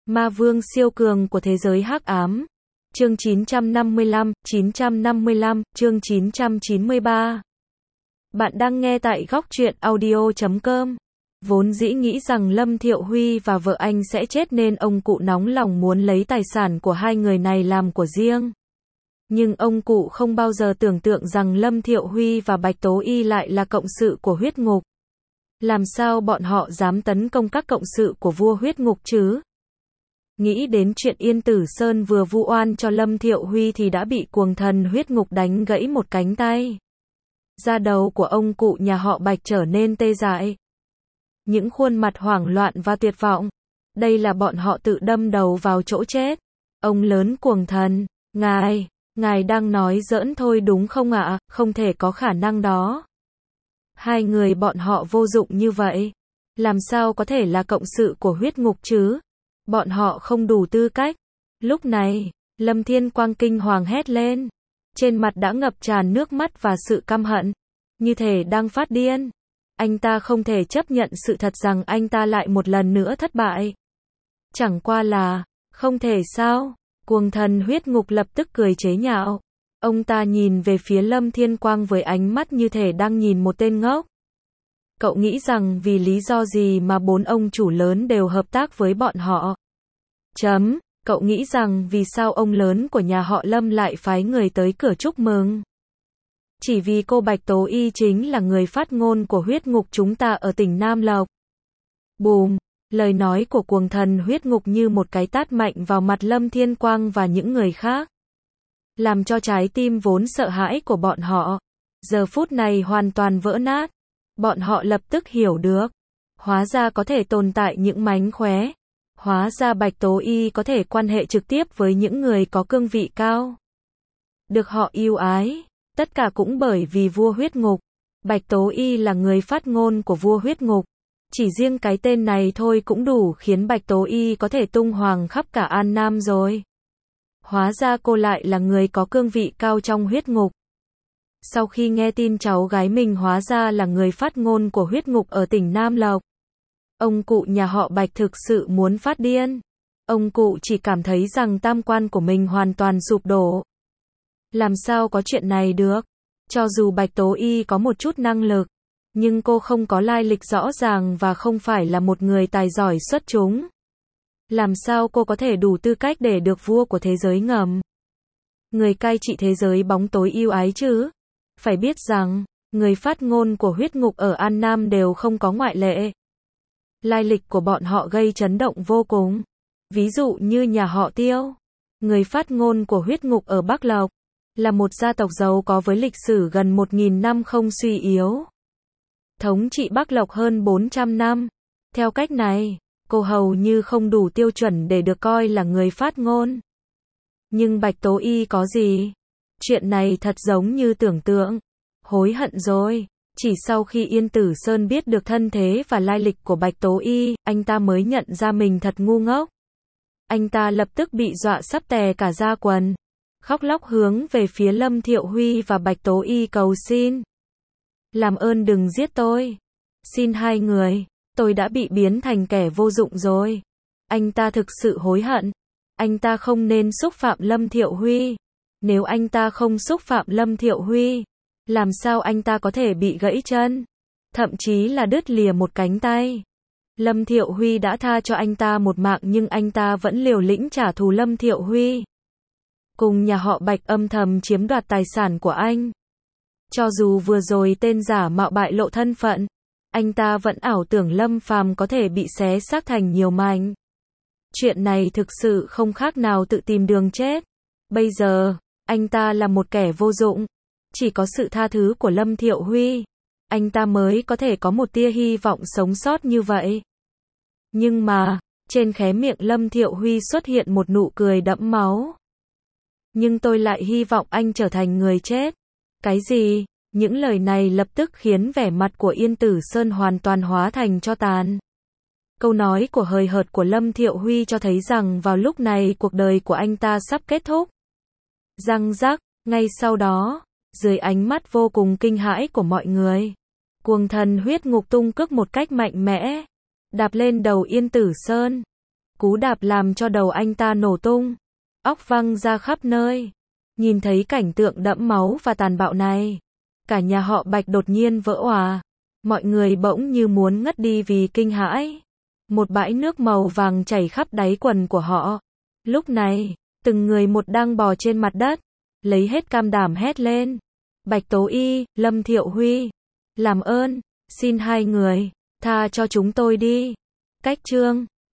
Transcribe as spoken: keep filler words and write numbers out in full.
Ma vương siêu cường của thế giới hắc ám. Chương chín trăm năm mươi lăm, chín trăm năm mươi lăm, chương chín trăm chín mươi ba. Bạn đang nghe tại góc truyện audio chấm com. Vốn dĩ nghĩ rằng Lâm Thiệu Huy và vợ anh sẽ chết nên ông cụ nóng lòng muốn lấy tài sản của hai người này làm của riêng. Nhưng ông cụ không bao giờ tưởng tượng rằng Lâm Thiệu Huy và Bạch Tố Y lại là cộng sự của huyết ngục. Làm sao bọn họ dám tấn công các cộng sự của vua huyết ngục chứ? Nghĩ đến chuyện Yên Tử Sơn vừa vu oan cho Lâm Thiệu Huy thì đã bị cuồng thần huyết ngục đánh gãy một cánh tay. Da đầu của ông cụ nhà họ Bạch trở nên tê dại. Những khuôn mặt hoảng loạn và tuyệt vọng. Đây là bọn họ tự đâm đầu vào chỗ chết. Ông lớn cuồng thần, ngài, ngài đang nói giỡn thôi đúng không ạ? Không thể có khả năng đó. Hai người bọn họ vô dụng như vậy. Làm sao có thể là cộng sự của huyết ngục chứ? Bọn họ không đủ tư cách. Lúc này, Lâm Thiên Quang kinh hoàng hét lên. Trên mặt đã ngập tràn nước mắt và sự căm hận. Như thể đang phát điên. Anh ta không thể chấp nhận sự thật rằng anh ta lại một lần nữa thất bại. Chẳng qua là, không thể sao? Cuồng thần huyết ngục lập tức cười chế nhạo. Ông ta nhìn về phía Lâm Thiên Quang với ánh mắt như thể đang nhìn một tên ngốc. Cậu nghĩ rằng vì lý do gì mà bốn ông chủ lớn đều hợp tác với bọn họ? Chấm, cậu nghĩ rằng vì sao ông lớn của nhà họ Lâm lại phái người tới cửa chúc mừng? Chỉ vì cô Bạch Tố Y chính là người phát ngôn của huyết ngục chúng ta ở tỉnh Nam Lộc. Bùm, lời nói của cuồng thần huyết ngục như một cái tát mạnh vào mặt Lâm Thiên Quang và những người khác. Làm cho trái tim vốn sợ hãi của bọn họ, giờ phút này hoàn toàn vỡ nát. Bọn họ lập tức hiểu được. Hóa ra có thể tồn tại những mánh khóe. Hóa ra Bạch Tố Y có thể quan hệ trực tiếp với những người có cương vị cao. Được họ yêu ái. Tất cả cũng bởi vì vua huyết ngục. Bạch Tố Y là người phát ngôn của vua huyết ngục. Chỉ riêng cái tên này thôi cũng đủ khiến Bạch Tố Y có thể tung hoàng khắp cả An Nam rồi. Hóa ra cô lại là người có cương vị cao trong huyết ngục. Sau khi nghe tin cháu gái mình hóa ra là người phát ngôn của huyết ngục ở tỉnh Nam Lộc, ông cụ nhà họ Bạch thực sự muốn phát điên. Ông cụ chỉ cảm thấy rằng tam quan của mình hoàn toàn sụp đổ. Làm sao có chuyện này được? Cho dù Bạch Tố Y có một chút năng lực, nhưng cô không có lai lịch rõ ràng và không phải là một người tài giỏi xuất chúng. Làm sao cô có thể đủ tư cách để được vua của thế giới ngầm? Người cai trị thế giới bóng tối yêu ái chứ? Phải biết rằng, người phát ngôn của huyết ngục ở An Nam đều không có ngoại lệ. Lai lịch của bọn họ gây chấn động vô cùng. Ví dụ như nhà họ Tiêu, người phát ngôn của huyết ngục ở Bắc Lộc, là một gia tộc giàu có với lịch sử gần một nghìn năm không suy yếu. Thống trị Bắc Lộc hơn bốn trăm năm. Theo cách này, cô hầu như không đủ tiêu chuẩn để được coi là người phát ngôn. Nhưng Bạch Tố Y có gì? Chuyện này thật giống như tưởng tượng. Hối hận rồi. Chỉ sau khi Yên Tử Sơn biết được thân thế và lai lịch của Bạch Tố Y, anh ta mới nhận ra mình thật ngu ngốc. Anh ta lập tức bị dọa sắp tè cả da quần. Khóc lóc hướng về phía Lâm Thiệu Huy và Bạch Tố Y cầu xin. Làm ơn đừng giết tôi. Xin hai người. Tôi đã bị biến thành kẻ vô dụng rồi. Anh ta thực sự hối hận. Anh ta không nên xúc phạm Lâm Thiệu Huy. Nếu anh ta không xúc phạm Lâm Thiệu Huy, làm sao anh ta có thể bị gãy chân? Thậm chí là đứt lìa một cánh tay. Lâm Thiệu Huy đã tha cho anh ta một mạng nhưng anh ta vẫn liều lĩnh trả thù Lâm Thiệu Huy. Cùng nhà họ Bạch âm thầm chiếm đoạt tài sản của anh. Cho dù vừa rồi tên giả mạo bại lộ thân phận, anh ta vẫn ảo tưởng Lâm Phàm có thể bị xé xác thành nhiều mảnh. Chuyện này thực sự không khác nào tự tìm đường chết. Bây giờ, anh ta là một kẻ vô dụng. Chỉ có sự tha thứ của Lâm Thiệu Huy, anh ta mới có thể có một tia hy vọng sống sót như vậy. Nhưng mà, trên khóe miệng Lâm Thiệu Huy xuất hiện một nụ cười đẫm máu. Nhưng tôi lại hy vọng anh trở thành người chết. Cái gì? Những lời này lập tức khiến vẻ mặt của Yên Tử Sơn hoàn toàn hóa thành tro tàn. Câu nói của hời hợt của Lâm Thiệu Huy cho thấy rằng vào lúc này cuộc đời của anh ta sắp kết thúc. Răng rắc, ngay sau đó, dưới ánh mắt vô cùng kinh hãi của mọi người, cuồng thần huyết ngục tung cước một cách mạnh mẽ, đạp lên đầu Yên Tử Sơn. cú đạp làm cho đầu anh ta nổ tung, óc văng ra khắp nơi. Nhìn thấy cảnh tượng đẫm máu và tàn bạo này, cả nhà họ Bạch đột nhiên vỡ òa. Mọi người bỗng như muốn ngất đi vì kinh hãi. Một bãi nước màu vàng chảy khắp đáy quần của họ. Lúc này, từng người một đang bò trên mặt đất, lấy hết can đảm hét lên. Bạch Tố Y, Lâm Thiệu Huy, làm ơn, xin hai người, tha cho chúng tôi đi. Cách chương